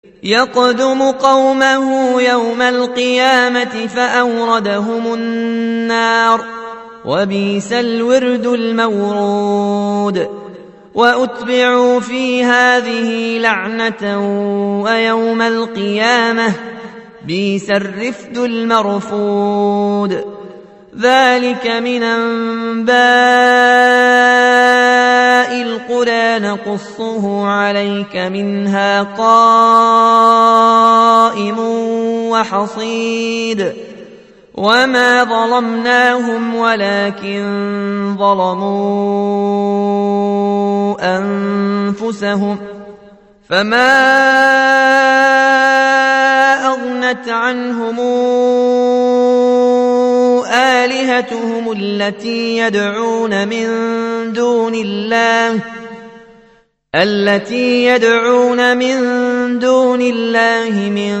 يقدم قومه يوم القيامة فأوردهم النار وبئس الورد المورود وأتبعوا في هذه لعنة ويوم القيامة بئس الرفد المرفود ذلك من أنباء القرى نقصه عليك منها قائم وحصيد وما ظلمناهم ولكن ظلموا أنفسهم فما أغنت عنهم آلهتهم التي يدعون من دون الله من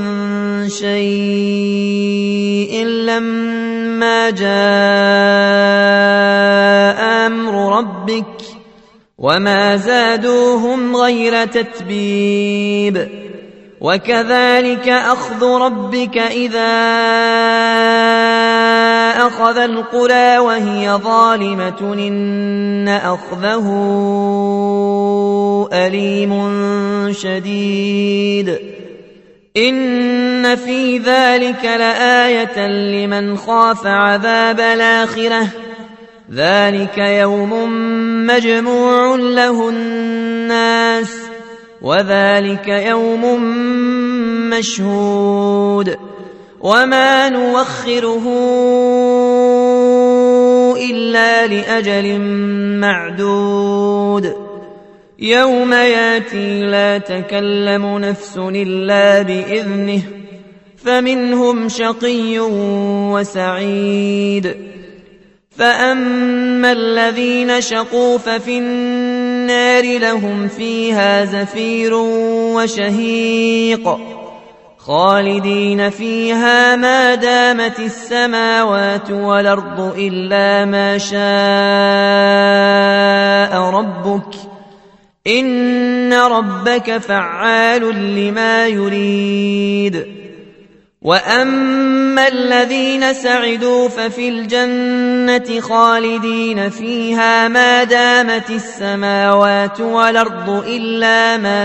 شيء لما جاء أمر ربك وما زادوهم غير تتبيب وكذلك أخذ ربك إذا أخذ القرى وهي ظالمة إن أخذه أليم شديد إن في ذلك لآية لمن خاف عذاب الآخرة ذلك يوم مجموع له الناس وذلك يوم مشهود وما نوخره إلا لأجل معدود يوم ياتي لا تكلم نفس إلا بإذنه فمنهم شقي وسعيد فأما الذين شقوا ففي النار لهم فيها زفير وشهيق خالدين فيها ما دامت السماوات والأرض إلا ما شاء ربك إن ربك فعال لما يريد وأما الذين سعدوا ففي الجنة خالدين فيها ما دامت السماوات والأرض إلا ما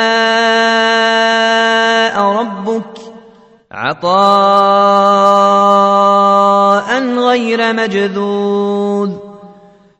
شاء ربك عطاء غير مجذوذ